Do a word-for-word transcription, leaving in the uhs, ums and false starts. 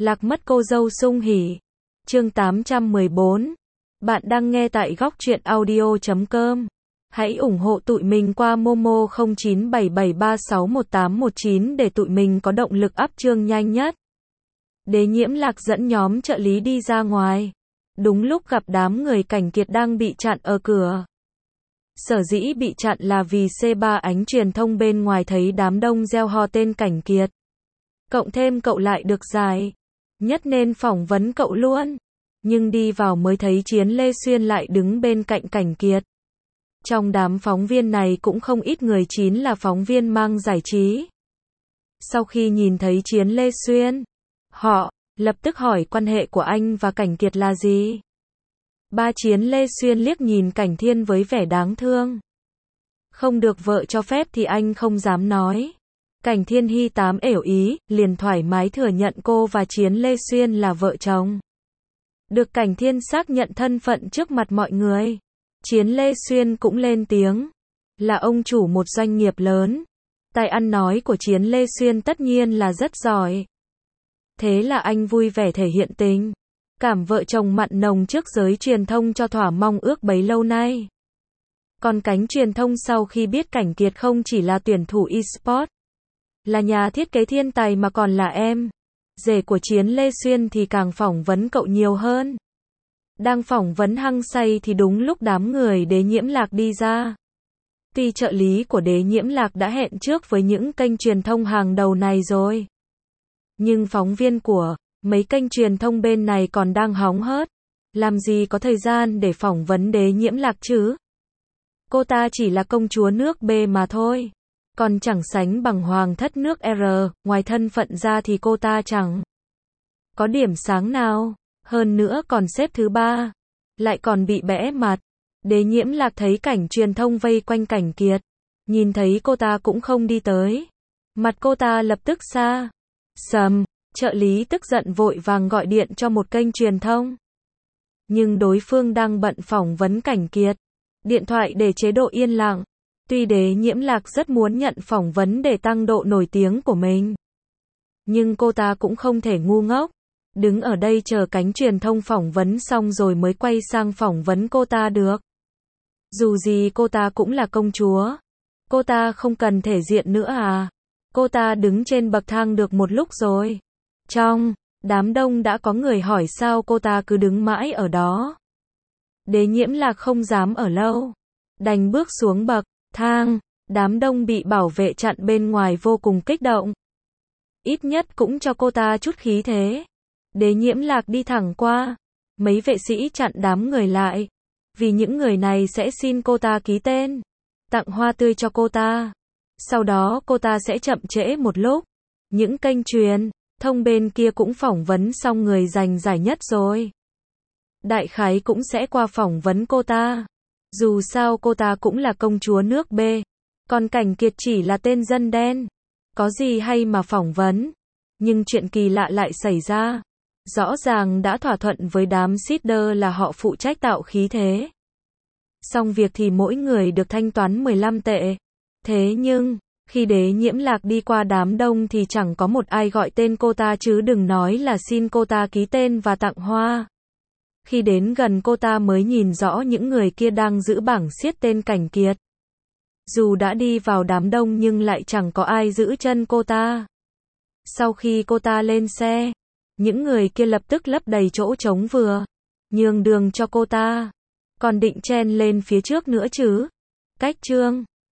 Lạc mất cô dâu sung hỉ. Chương tám trăm mười bốn. Bạn đang nghe tại góc truyện audio chấm com. Hãy ủng hộ tụi mình qua Momo không chín bảy bảy ba sáu một tám một chín để tụi mình có động lực up chương nhanh nhất. Đế Nhiễm Lạc dẫn nhóm trợ lý đi ra ngoài. Đúng lúc gặp đám người Cảnh Kiệt đang bị chặn ở cửa. Sở dĩ bị chặn là vì xê ba ánh truyền thông bên ngoài thấy đám đông reo hò tên Cảnh Kiệt. Cộng thêm cậu lại được giải nhất nên phỏng vấn cậu luôn. Nhưng đi vào mới thấy Chiến Lê Xuyên lại đứng bên cạnh Cảnh Kiệt. Trong đám phóng viên này cũng không ít người chín là phóng viên mang giải trí. Sau khi nhìn thấy Chiến Lê Xuyên, họ lập tức hỏi quan hệ của anh và Cảnh Kiệt là gì. Ba Chiến Lê Xuyên liếc nhìn Cảnh Thiên với vẻ đáng thương. Không được vợ cho phép thì anh không dám nói. Cảnh Thiên hi tám ểu ý, liền thoải mái thừa nhận cô và Chiến Lê Xuyên là vợ chồng. Được Cảnh Thiên xác nhận thân phận trước mặt mọi người. Chiến Lê Xuyên cũng lên tiếng. Là ông chủ một doanh nghiệp lớn. Tài ăn nói của Chiến Lê Xuyên tất nhiên là rất giỏi. Thế là anh vui vẻ thể hiện tình cảm vợ chồng mặn nồng trước giới truyền thông cho thỏa mong ước bấy lâu nay. Còn cánh truyền thông sau khi biết Cảnh Kiệt không chỉ là tuyển thủ eSport, là nhà thiết kế thiên tài mà còn là em rể của Chiến Lê Xuyên thì càng phỏng vấn cậu nhiều hơn. Đang phỏng vấn hăng say thì đúng lúc đám người Đế Nhiễm Lạc đi ra. Tuy trợ lý của Đế Nhiễm Lạc đã hẹn trước với những kênh truyền thông hàng đầu này rồi, nhưng phóng viên của mấy kênh truyền thông bên này còn đang hóng hớt, làm gì có thời gian để phỏng vấn Đế Nhiễm Lạc chứ. Cô ta chỉ là công chúa nước B mà thôi, còn chẳng sánh bằng hoàng thất nước R, ngoài thân phận ra thì cô ta chẳng có điểm sáng nào, hơn nữa còn xếp thứ ba, lại còn bị bẽ mặt. Đế Nhiễm Lạc thấy cảnh truyền thông vây quanh Cảnh Kiệt, nhìn thấy cô ta cũng không đi tới, mặt cô ta lập tức xa sầm. Trợ lý tức giận vội vàng gọi điện cho một kênh truyền thông, nhưng đối phương đang bận phỏng vấn Cảnh Kiệt, điện thoại để chế độ yên lặng. Tuy Đế Nhiễm Lạc rất muốn nhận phỏng vấn để tăng độ nổi tiếng của mình, nhưng cô ta cũng không thể ngu ngốc, đứng ở đây chờ cánh truyền thông phỏng vấn xong rồi mới quay sang phỏng vấn cô ta được. Dù gì cô ta cũng là công chúa, cô ta không cần thể diện nữa à. Cô ta đứng trên bậc thang được một lúc rồi. Trong đám đông đã có người hỏi sao cô ta cứ đứng mãi ở đó. Đế Nhiễm Lạc không dám ở lâu, đành bước xuống bậc thang. Đám đông bị bảo vệ chặn bên ngoài vô cùng kích động. Ít nhất cũng cho cô ta chút khí thế. Đế Nhiễm Lạc đi thẳng qua. Mấy vệ sĩ chặn đám người lại, vì những người này sẽ xin cô ta ký tên, tặng hoa tươi cho cô ta. Sau đó cô ta sẽ chậm trễ một lúc. Những kênh truyền thông bên kia cũng phỏng vấn xong người giành giải nhất rồi, đại khái cũng sẽ qua phỏng vấn cô ta. Dù sao cô ta cũng là công chúa nước B, còn Cảnh Kiệt chỉ là tên dân đen, có gì hay mà phỏng vấn. Nhưng chuyện kỳ lạ lại xảy ra. Rõ ràng đã thỏa thuận với đám seeder là họ phụ trách tạo khí thế, xong việc thì mỗi người được thanh toán mười lăm tệ. Thế nhưng khi Đế Nhiễm Lạc đi qua đám đông thì chẳng có một ai gọi tên cô ta, chứ đừng nói là xin cô ta ký tên và tặng hoa. Khi đến gần cô ta mới nhìn rõ những người kia đang giữ bảng xiết tên Cảnh Kiệt. Dù đã đi vào đám đông nhưng lại chẳng có ai giữ chân cô ta. Sau khi cô ta lên xe, những người kia lập tức lấp đầy chỗ trống vừa nhường đường cho cô ta, còn định chen lên phía trước nữa chứ. Cách chương